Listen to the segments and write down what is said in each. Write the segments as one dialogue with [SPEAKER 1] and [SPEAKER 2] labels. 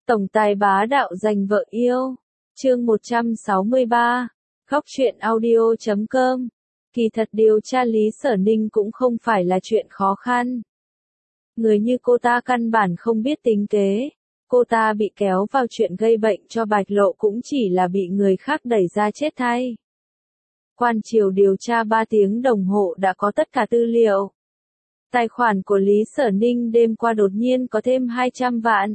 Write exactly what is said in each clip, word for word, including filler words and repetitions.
[SPEAKER 1] Tổng tài bá đạo giành vợ yêu. Chương một trăm sáu mươi ba. Góc truyện audio chấm com. Kỳ thật điều tra Lý Sở Ninh cũng không phải là chuyện khó khăn. Người như cô ta căn bản không biết tính kế. Cô ta bị kéo vào chuyện gây bệnh cho Bạch Lộ cũng chỉ là bị người khác đẩy ra chết thay. Quan triều điều tra ba tiếng đồng hồ đã có tất cả tư liệu. Tài khoản của Lý Sở Ninh đêm qua đột nhiên có thêm hai trăm vạn.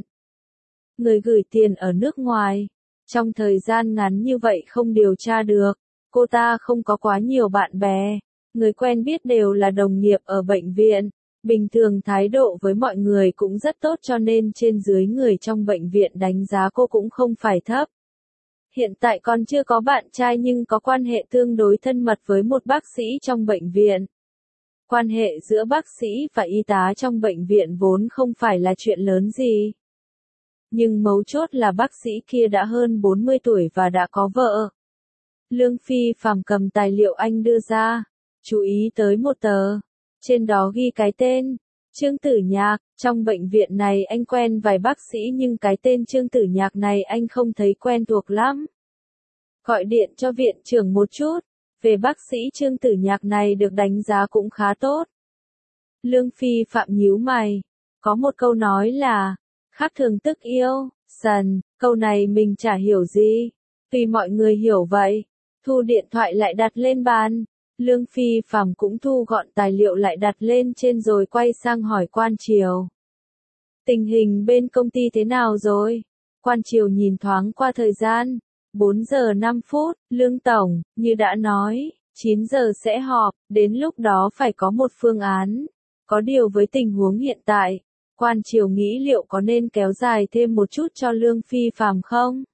[SPEAKER 1] Người gửi tiền ở nước ngoài. Trong thời gian ngắn như vậy không điều tra được. Cô ta không có quá nhiều bạn bè. Người quen biết đều là đồng nghiệp ở bệnh viện. Bình thường thái độ với mọi người cũng rất tốt cho nên trên dưới người trong bệnh viện đánh giá cô cũng không phải thấp. Hiện tại còn chưa có bạn trai nhưng có quan hệ tương đối thân mật với một bác sĩ trong bệnh viện. Quan hệ giữa bác sĩ và y tá trong bệnh viện vốn không phải là chuyện lớn gì. Nhưng mấu chốt là bác sĩ kia đã hơn bốn mươi tuổi và đã có vợ. Lương Phi Phàm cầm tài liệu anh đưa ra, chú ý tới một tờ. Trên đó ghi cái tên, Trương Tử Nhạc. Trong bệnh viện này anh quen vài bác sĩ nhưng cái tên Trương Tử Nhạc này anh không thấy quen thuộc lắm. Gọi điện cho viện trưởng một chút. Về bác sĩ Trương Tử Nhạc này được đánh giá cũng khá tốt. Lương Phi Phạm nhíu mày. Có một câu nói là, khác thường tức yêu, dần, câu này mình chả hiểu gì. Tùy mọi người hiểu vậy. Thu điện thoại lại đặt lên bàn. Lương Phi Phạm cũng thu gọn tài liệu lại đặt lên trên rồi quay sang hỏi Quan Triều. Tình hình bên công ty thế nào rồi? Quan Triều nhìn thoáng qua thời gian. bốn giờ năm phút, Lương Tổng, như đã nói, chín giờ sẽ họp, đến lúc đó phải có một phương án. Có điều với tình huống hiện tại, Quan Triều nghĩ liệu có nên kéo dài thêm một chút cho Lương Phi Phạm không?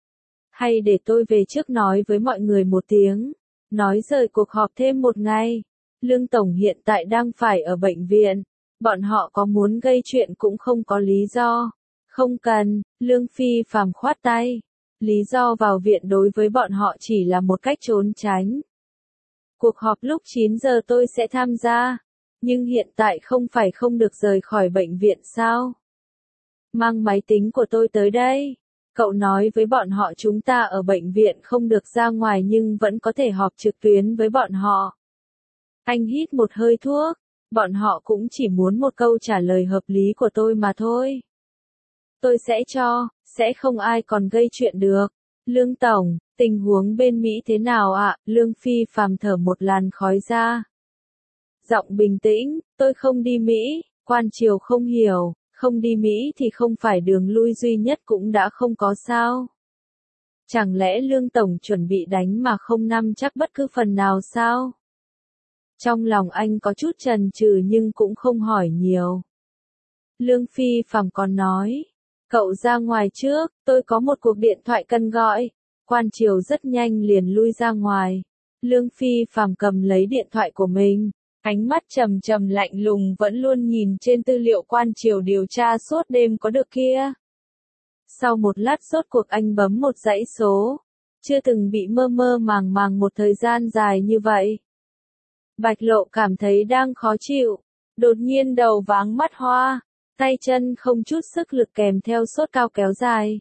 [SPEAKER 1] Hay để tôi về trước nói với mọi người một tiếng, nói rời cuộc họp thêm một ngày. Lương Tổng hiện tại đang phải ở bệnh viện, bọn họ có muốn gây chuyện cũng không có lý do. Không cần, Lương Phi Phạm khoát tay. Lý do vào viện đối với bọn họ chỉ là một cách trốn tránh. Cuộc họp lúc chín giờ tôi sẽ tham gia, nhưng hiện tại không phải không được rời khỏi bệnh viện sao? Mang máy tính của tôi tới đây. Cậu nói với bọn họ chúng ta ở bệnh viện không được ra ngoài nhưng vẫn có thể họp trực tuyến với bọn họ. Anh hít một hơi thuốc, bọn họ cũng chỉ muốn một câu trả lời hợp lý của tôi mà thôi. Tôi sẽ cho, sẽ không ai còn gây chuyện được. Lương Tổng, tình huống bên Mỹ thế nào ạ? À? Lương Phi Phàm thở một làn khói ra. Giọng bình tĩnh, tôi không đi Mỹ. Quan Triều không hiểu, không đi Mỹ thì không phải đường lui duy nhất cũng đã không có sao. Chẳng lẽ Lương Tổng chuẩn bị đánh mà không nắm chắc bất cứ phần nào sao? Trong lòng anh có chút chần chừ nhưng cũng không hỏi nhiều. Lương Phi Phàm còn nói. Cậu ra ngoài trước, tôi có một cuộc điện thoại cần gọi. Quan Triều rất nhanh liền lui ra ngoài. Lương Phi Phàm cầm lấy điện thoại của mình. Ánh mắt trầm trầm lạnh lùng vẫn luôn nhìn trên tư liệu Quan Triều điều tra suốt đêm có được kia. Sau một lát rốt cuộc anh bấm một dãy số. Chưa từng bị mơ mơ màng màng một thời gian dài như vậy. Bạch Lộ cảm thấy đang khó chịu. Đột nhiên đầu váng mắt hoa. Tay chân không chút sức lực kèm theo sốt cao kéo dài.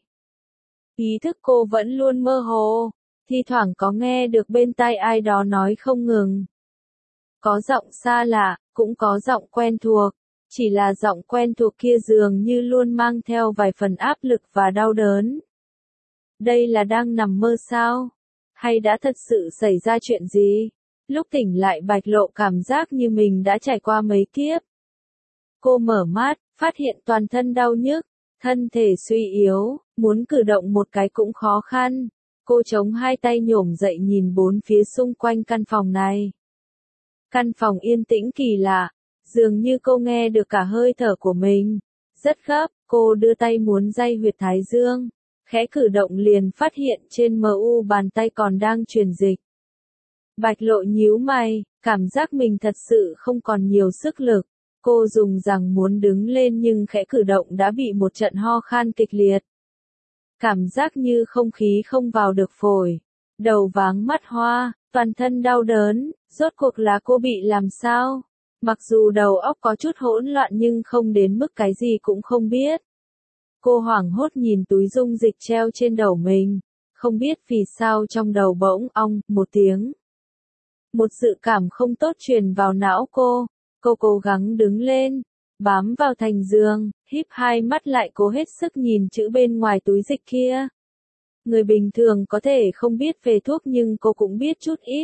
[SPEAKER 1] Ý thức cô vẫn luôn mơ hồ, thi thoảng có nghe được bên tai ai đó nói không ngừng. Có giọng xa lạ, cũng có giọng quen thuộc, chỉ là giọng quen thuộc kia dường như luôn mang theo vài phần áp lực và đau đớn. Đây là đang nằm mơ sao? Hay đã thật sự xảy ra chuyện gì? Lúc tỉnh lại Bạch Lộ cảm giác như mình đã trải qua mấy kiếp. Cô mở mắt, phát hiện toàn thân đau nhức, thân thể suy yếu, muốn cử động một cái cũng khó khăn. Cô chống hai tay nhổm dậy nhìn bốn phía xung quanh căn phòng này. Căn phòng yên tĩnh kỳ lạ, dường như cô nghe được cả hơi thở của mình. Rất gấp, cô đưa tay muốn day huyệt thái dương, khẽ cử động liền phát hiện trên mờ u bàn tay còn đang truyền dịch. Bạch Lộ nhíu mày, cảm giác mình thật sự không còn nhiều sức lực. Cô dùng rằng muốn đứng lên nhưng khẽ cử động đã bị một trận ho khan kịch liệt. Cảm giác như không khí không vào được phổi. Đầu váng mắt hoa, toàn thân đau đớn, rốt cuộc là cô bị làm sao? Mặc dù đầu óc có chút hỗn loạn nhưng không đến mức cái gì cũng không biết. Cô hoảng hốt nhìn túi dung dịch treo trên đầu mình, không biết vì sao trong đầu bỗng ong một tiếng. Một dự cảm không tốt truyền vào não cô, cô cố gắng đứng lên, bám vào thành giường, híp hai mắt lại cố hết sức nhìn chữ bên ngoài túi dịch kia. Người bình thường có thể không biết về thuốc nhưng cô cũng biết chút ít.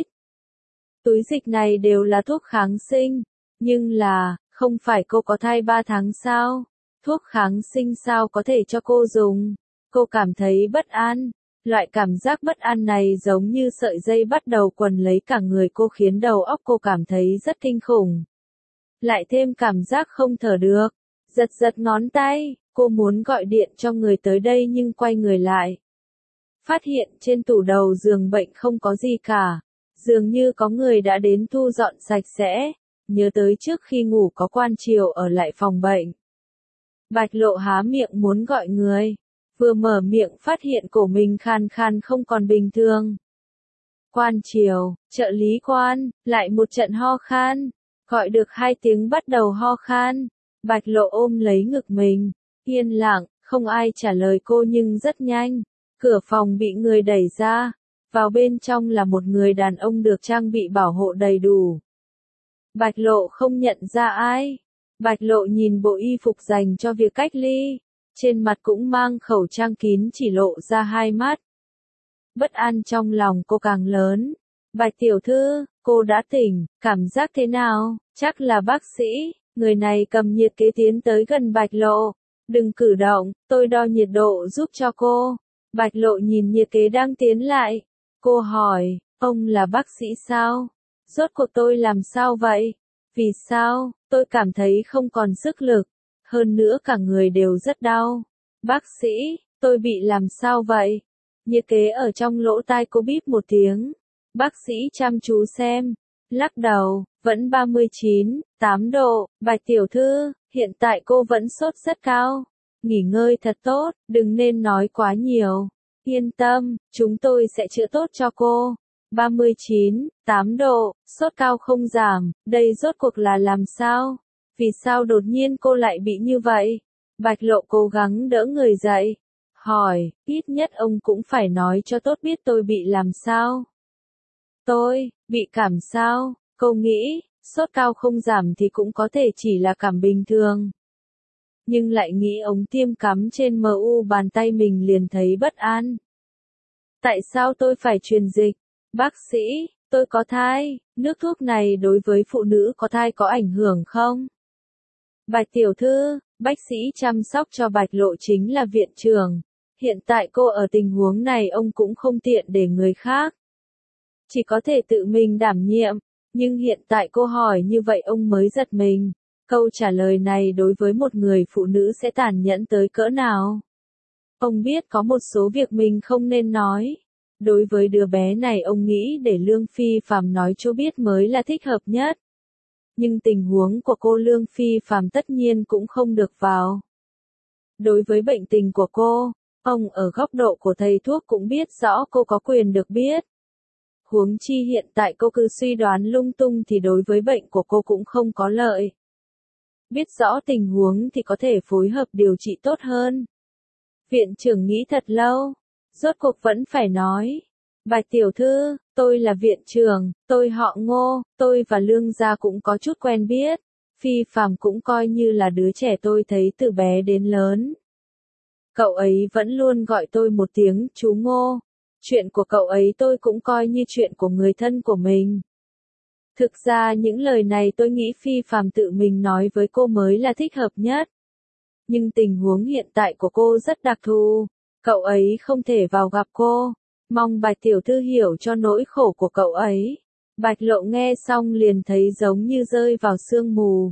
[SPEAKER 1] Túi dịch này đều là thuốc kháng sinh, nhưng là, không phải cô có thai ba tháng sao? Thuốc kháng sinh sao có thể cho cô dùng? Cô cảm thấy bất an. Loại cảm giác bất an này giống như sợi dây bắt đầu quần lấy cả người cô khiến đầu óc cô cảm thấy rất kinh khủng. Lại thêm cảm giác không thở được. Giật giật ngón tay, cô muốn gọi điện cho người tới đây nhưng quay người lại. Phát hiện trên tủ đầu giường bệnh không có gì cả. Dường như có người đã đến thu dọn sạch sẽ. Nhớ tới trước khi ngủ có quan triều ở lại phòng bệnh. Bạch Lộ há miệng muốn gọi người. Vừa mở miệng phát hiện cổ mình khan khan không còn bình thường. Quan triều, trợ lý quan, lại một trận ho khan. Gọi được hai tiếng bắt đầu ho khan. Bạch Lộ ôm lấy ngực mình. Yên lặng, không ai trả lời cô nhưng rất nhanh. Cửa phòng bị người đẩy ra. Vào bên trong là một người đàn ông được trang bị bảo hộ đầy đủ. Bạch Lộ không nhận ra ai. Bạch Lộ nhìn bộ y phục dành cho việc cách ly. Trên mặt cũng mang khẩu trang kín chỉ lộ ra hai mắt. Bất an trong lòng cô càng lớn. Bạch tiểu thư, cô đã tỉnh, cảm giác thế nào? Chắc là bác sĩ. Người này cầm nhiệt kế tiến tới gần Bạch Lộ. Đừng cử động, tôi đo nhiệt độ giúp cho cô. Bạch Lộ nhìn nhiệt kế đang tiến lại. Cô hỏi, ông là bác sĩ sao? Rốt cuộc tôi làm sao vậy? Vì sao? Tôi cảm thấy không còn sức lực. Hơn nữa cả người đều rất đau. Bác sĩ, tôi bị làm sao vậy? Nhiệt kế ở trong lỗ tai cô bíp một tiếng. Bác sĩ chăm chú xem. Lắc đầu, vẫn ba mươi chín, tám độ. Bạch tiểu thư, hiện tại cô vẫn sốt rất cao. Nghỉ ngơi thật tốt, đừng nên nói quá nhiều. Yên tâm, chúng tôi sẽ chữa tốt cho cô. ba mươi chín, tám độ, sốt cao không giảm, đây rốt cuộc là làm sao? Vì sao đột nhiên cô lại bị như vậy? Bạch Lộ cố gắng đỡ người dậy. Hỏi, ít nhất ông cũng phải nói cho tốt biết tôi bị làm sao? Tôi, bị cảm sao? Cô nghĩ, sốt cao không giảm thì cũng có thể chỉ là cảm bình thường. Nhưng lại nghĩ ống tiêm cắm trên mu bàn tay mình liền thấy bất an. Tại sao tôi phải truyền dịch? Bác sĩ, tôi có thai, nước thuốc này đối với phụ nữ có thai có ảnh hưởng không? Bạch tiểu thư, bác sĩ chăm sóc cho Bạch Lộ chính là viện trưởng. Hiện tại cô ở tình huống này ông cũng không tiện để người khác. Chỉ có thể tự mình đảm nhiệm. Nhưng hiện tại cô hỏi như vậy ông mới giật mình. Câu trả lời này đối với một người phụ nữ sẽ tàn nhẫn tới cỡ nào? Ông biết có một số việc mình không nên nói. Đối với đứa bé này ông nghĩ để Lương Phi Phạm nói cho biết mới là thích hợp nhất. Nhưng tình huống của cô Lương Phi Phạm tất nhiên cũng không được vào. Đối với bệnh tình của cô, ông ở góc độ của thầy thuốc cũng biết rõ cô có quyền được biết. Huống chi hiện tại cô cứ suy đoán lung tung thì đối với bệnh của cô cũng không có lợi. Biết rõ tình huống thì có thể phối hợp điều trị tốt hơn. Viện trưởng nghĩ thật lâu, rốt cuộc vẫn phải nói. Bạch tiểu thư, tôi là viện trưởng, tôi họ Ngô, tôi và Lương gia cũng có chút quen biết. Phi Phạm cũng coi như là đứa trẻ tôi thấy từ bé đến lớn. Cậu ấy vẫn luôn gọi tôi một tiếng chú Ngô. Chuyện của cậu ấy tôi cũng coi như chuyện của người thân của mình. Thực ra những lời này tôi nghĩ Phi Phạm tự mình nói với cô mới là thích hợp nhất. Nhưng tình huống hiện tại của cô rất đặc thù. Cậu ấy không thể vào gặp cô. Mong Bạch tiểu thư hiểu cho nỗi khổ của cậu ấy. Bạch Lộ nghe xong liền thấy giống như rơi vào sương mù.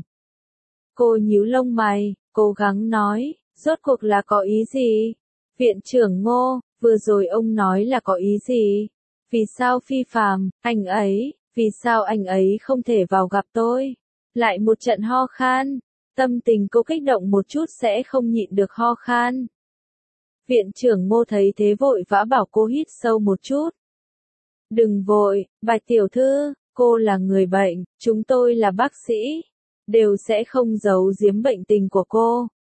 [SPEAKER 1] Cô nhíu lông mày, cố gắng nói, rốt cuộc là có ý gì? Viện trưởng Ngô, vừa rồi ông nói là có ý gì? Vì sao Phi Phạm, anh ấy, vì sao anh ấy không thể vào gặp tôi? Lại một trận ho khan, tâm tình cô kích động một chút sẽ không nhịn được ho khan. Viện trưởng Ngô thấy thế vội vã bảo cô hít sâu một chút. Đừng vội, Bạch tiểu thư, cô là người bệnh, chúng tôi là bác sĩ, đều sẽ không giấu giếm bệnh tình của cô.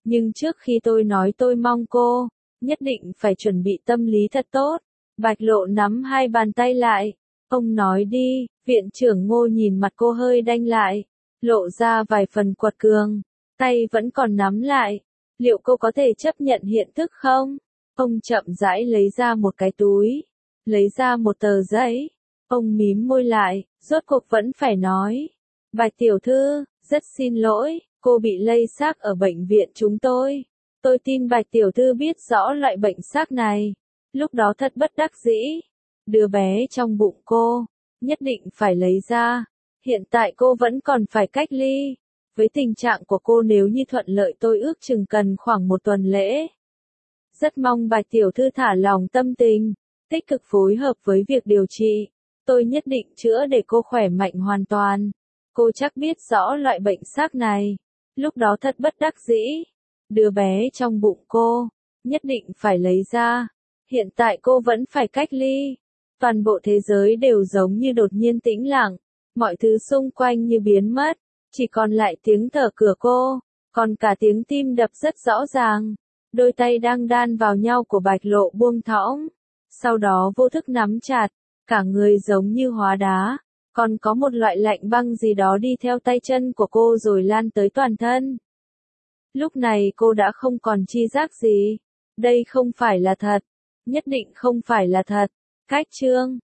[SPEAKER 1] Nhưng trước khi tôi nói tôi mong cô, nhất định phải chuẩn bị tâm lý thật tốt. Bạch Lộ nắm hai bàn tay lại. Ông nói đi, viện trưởng Ngô nhìn mặt cô hơi đanh lại, lộ ra vài phần quật cường, tay vẫn còn nắm lại. Liệu cô có thể chấp nhận hiện thực không? Ông chậm rãi lấy ra một cái túi, lấy ra một tờ giấy. Ông mím môi lại, rốt cuộc vẫn phải nói. Bạch tiểu thư, rất xin lỗi, cô bị lây xác ở bệnh viện chúng tôi. Tôi tin Bạch tiểu thư biết rõ loại bệnh xác này. Lúc đó thật bất đắc dĩ. Đứa bé trong bụng cô, nhất định phải lấy ra. Hiện tại cô vẫn còn phải cách ly. Với tình trạng của cô nếu như thuận lợi tôi ước chừng cần khoảng một tuần lễ. Rất mong Bạch tiểu thư thả lòng tâm tình, tích cực phối hợp với việc điều trị. Tôi nhất định chữa để cô khỏe mạnh hoàn toàn. Cô chắc biết rõ loại bệnh xác này. Lúc đó thật bất đắc dĩ. Đứa bé trong bụng cô, nhất định phải lấy ra. Hiện tại cô vẫn phải cách ly. Toàn bộ thế giới đều giống như đột nhiên tĩnh lặng. Mọi thứ xung quanh như biến mất. Chỉ còn lại tiếng thở cửa cô. Còn cả tiếng tim đập rất rõ ràng. Đôi tay đang đan vào nhau của Bạch Lộ buông thõng. Sau đó vô thức nắm chặt. Cả người giống như hóa đá. Còn có một loại lạnh băng gì đó đi theo tay chân của cô rồi lan tới toàn thân. Lúc này cô đã không còn chi giác gì. Đây không phải là thật. Nhất định không phải là thật. Cách chương